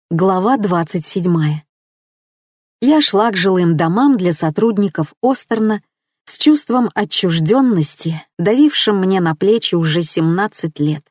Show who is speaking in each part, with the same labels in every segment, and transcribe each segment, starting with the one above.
Speaker 1: Глава 27. Я шла к жилым домам для сотрудников Остерна с чувством отчужденности, давившим мне на плечи уже 17 лет.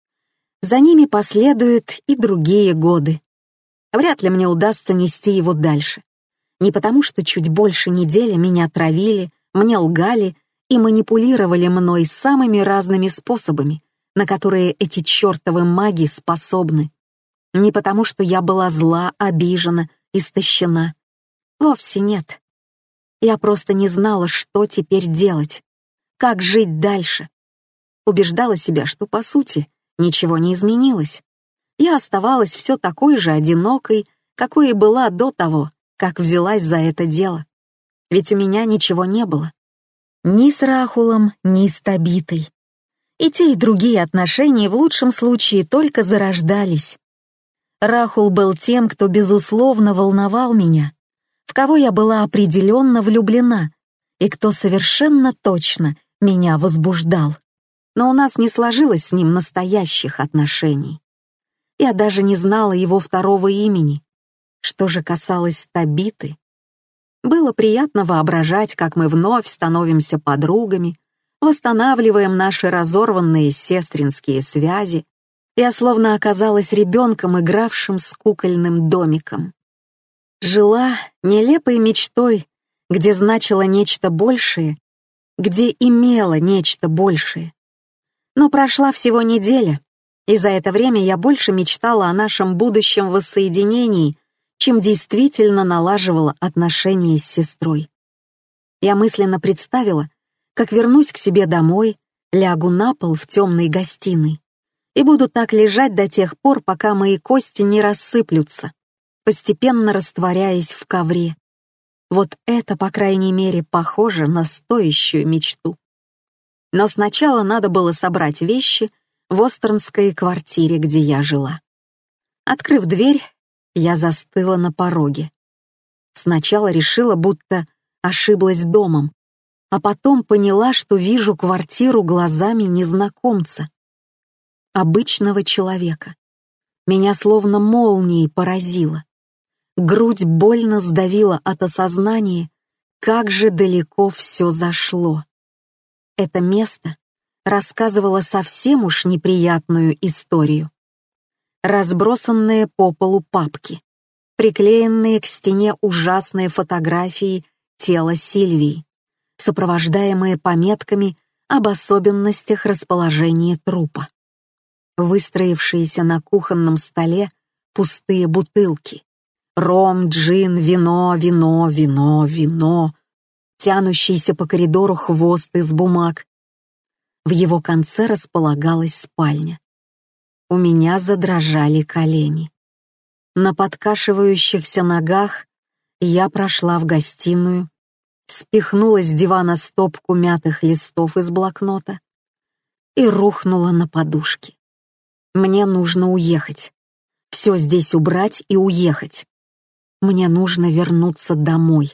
Speaker 1: За ними последуют и другие годы. Вряд ли мне удастся нести его дальше. Не потому, что чуть больше недели меня травили, мне лгали и манипулировали мной самыми разными способами, на которые эти чертовы маги способны. Не потому, что я была зла, обижена, истощена. Вовсе нет. Я просто не знала, что теперь делать, как жить дальше. Убеждала себя, что, по сути, ничего не изменилось. Я оставалась все такой же одинокой, какой и была до того, как взялась за это дело. Ведь у меня ничего не было. Ни с Рахулом, ни с Табитой. И те, и другие отношения в лучшем случае только зарождались. Рахул был тем, кто безусловно волновал меня, в кого я была определенно влюблена и кто совершенно точно меня возбуждал. Но у нас не сложилось с ним настоящих отношений. Я даже не знала его второго имени. Что же касалось Табиты, было приятно воображать, как мы вновь становимся подругами, восстанавливаем наши разорванные сестринские связи. Я словно оказалась ребенком, игравшим с кукольным домиком. Жила нелепой мечтой, где значило нечто большее, где имела нечто большее. Но прошла всего неделя, и за это время я больше мечтала о нашем будущем воссоединении, чем действительно налаживала отношения с сестрой. Я мысленно представила, как вернусь к себе домой, лягу на пол в темной гостиной и буду так лежать до тех пор, пока мои кости не рассыплются, постепенно растворяясь в ковре. Вот это, по крайней мере, похоже на стоящую мечту. Но сначала надо было собрать вещи в остернской квартире, где я жила. Открыв дверь, я застыла на пороге. Сначала решила, будто ошиблась домом, а потом поняла, что вижу квартиру глазами незнакомца. Обычного человека. Меня словно молнией поразило. Грудь больно сдавила от осознания, как же далеко все зашло. Это место рассказывало совсем уж неприятную историю. Разбросанные по полу папки, приклеенные к стене ужасные фотографии тела Сильвии, сопровождаемые пометками об особенностях расположения трупа. Выстроившиеся на кухонном столе пустые бутылки. Ром, джин, вино, вино, вино, вино. Тянущийся по коридору хвост из бумаг. В его конце располагалась спальня. У меня задрожали колени. На подкашивающихся ногах я прошла в гостиную, спихнула с дивана стопку мятых листов из блокнота и рухнула на подушки. Мне нужно уехать. Все здесь убрать и уехать. Мне нужно вернуться домой.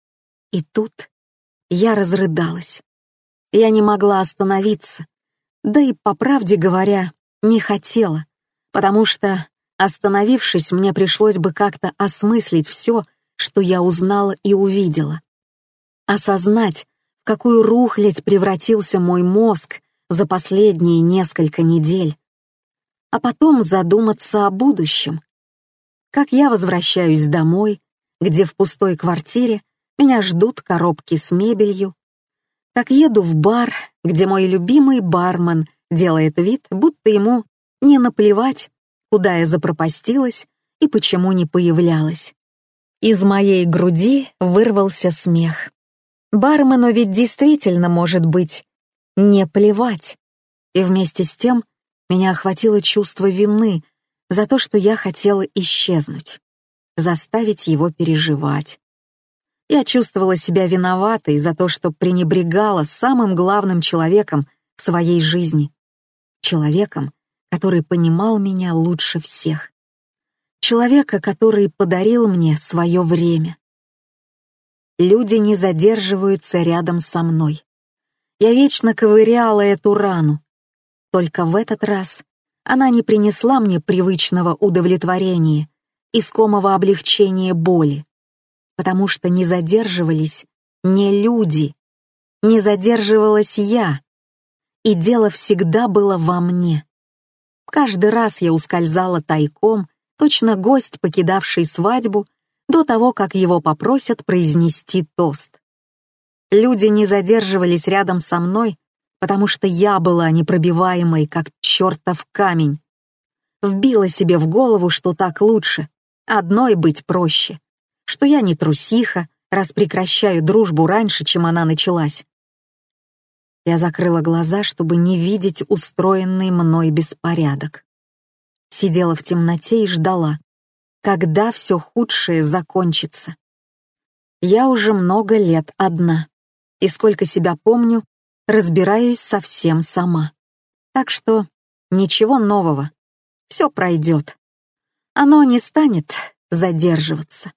Speaker 1: И тут я разрыдалась. Я не могла остановиться, да и, по правде говоря, не хотела, потому что, остановившись, мне пришлось бы как-то осмыслить все, что я узнала и увидела. Осознать, в какую рухлядь превратился мой мозг за последние несколько недель. А потом задуматься о будущем. Как я возвращаюсь домой, где в пустой квартире меня ждут коробки с мебелью. Как еду в бар, где мой любимый бармен делает вид, будто ему не наплевать, куда я запропастилась и почему не появлялась. Из моей груди вырвался смех. Бармену ведь действительно может быть не плевать. И вместе с тем меня охватило чувство вины за то, что я хотела исчезнуть, заставить его переживать. Я чувствовала себя виноватой за то, что пренебрегала самым главным человеком в своей жизни. Человеком, который понимал меня лучше всех. Человека, который подарил мне свое время. Люди не задерживаются рядом со мной. Я вечно ковыряла эту рану. Только в этот раз она не принесла мне привычного удовлетворения, искомого облегчения боли, потому что не задерживались не люди, не задерживалась я, и дело всегда было во мне. Каждый раз я ускользала тайком, точно гость, покидавший свадьбу, до того, как его попросят произнести тост. Люди не задерживались рядом со мной, потому что я была непробиваемой, как чертов камень. Вбила себе в голову, что так лучше, одной быть проще, что я не трусиха, раз прекращаю дружбу раньше, чем она началась. Я закрыла глаза, чтобы не видеть устроенный мной беспорядок. Сидела в темноте и ждала, когда все худшее закончится. Я уже много лет одна, и сколько себя помню, разбираюсь совсем сама. Так что ничего нового, все пройдет. Оно не станет задерживаться.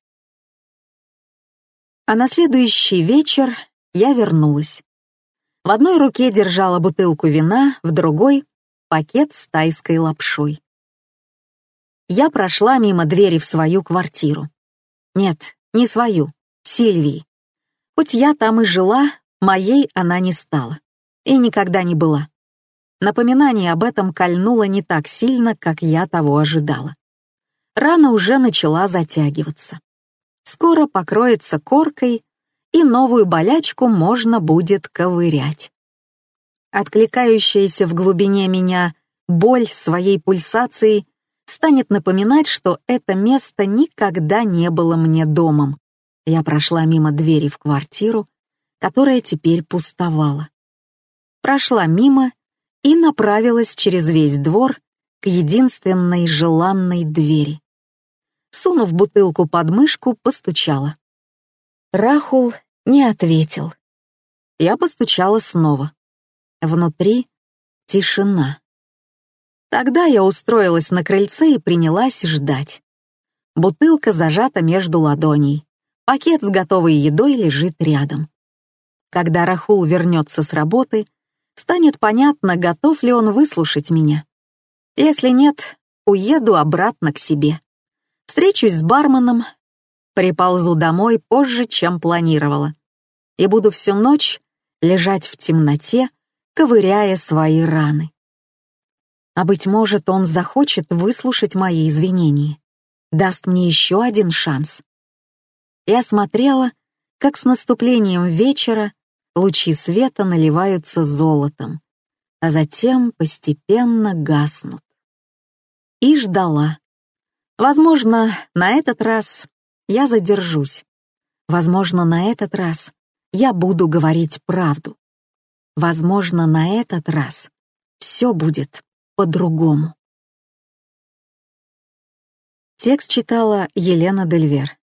Speaker 1: А на следующий вечер я вернулась. В одной руке держала бутылку вина, в другой — пакет с тайской лапшой. Я прошла мимо двери в свою квартиру. Нет, не свою, Сильвии. Хоть я там и жила, моей она не стала. И никогда не была. Напоминание об этом кольнуло не так сильно, как я того ожидала. Рана уже начала затягиваться. Скоро покроется коркой, и новую болячку можно будет ковырять. Откликающаяся в глубине меня боль своей пульсацией станет напоминать, что это место никогда не было мне домом. Я прошла мимо двери в квартиру, которая теперь пустовала. Прошла мимо и направилась через весь двор к единственной желанной двери. Сунув бутылку под мышку, постучала. Рахул не ответил. Я постучала снова. Внутри тишина. Тогда я устроилась на крыльце и принялась ждать. Бутылка зажата между ладоней. Пакет с готовой едой лежит рядом. Когда Рахул вернется с работы, станет понятно, готов ли он выслушать меня. Если нет, уеду обратно к себе. Встречусь с барменом, приползу домой позже, чем планировала, и буду всю ночь лежать в темноте, ковыряя свои раны. А быть может, он захочет выслушать мои извинения, даст мне еще один шанс. Я смотрела, как с наступлением вечера лучи света наливаются золотом, а затем постепенно гаснут. И ждала. Возможно, на этот раз я задержусь. Возможно, на этот раз я буду говорить правду. Возможно, на этот раз все будет по-другому. Текст читала Елена Дельвер.